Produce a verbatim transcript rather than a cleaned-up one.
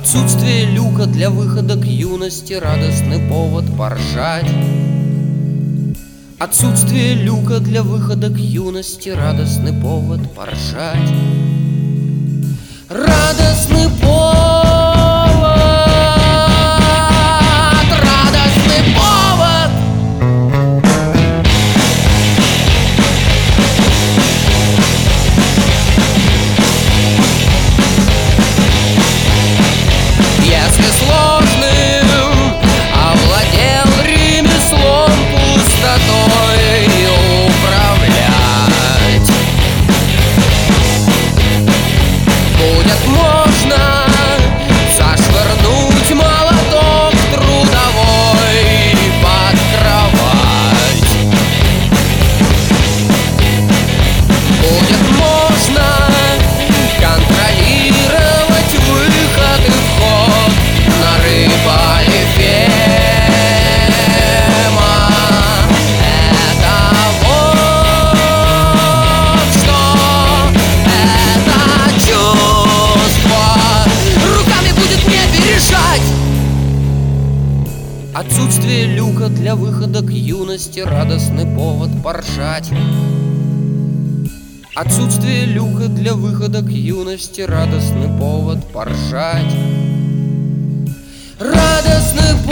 Отсутствие люка для выхода к юности — радостный повод поржать. Отсутствие люка для выхода к юности — радостный повод поржать. Радостный повод, радостный повод. Если сложным овладел ремеслом пустотой управлять, будет можно зашвырнуть молоток трудовой под кровать. Будет можно контролировать выход и вход на рыболепема. Это вот что, это чувство руками будет не пережать. Отсутствие люка для выхода к юности — радостный повод поржать. Отсутствие люка для выхода к юности — радостный повод поржать. Радостный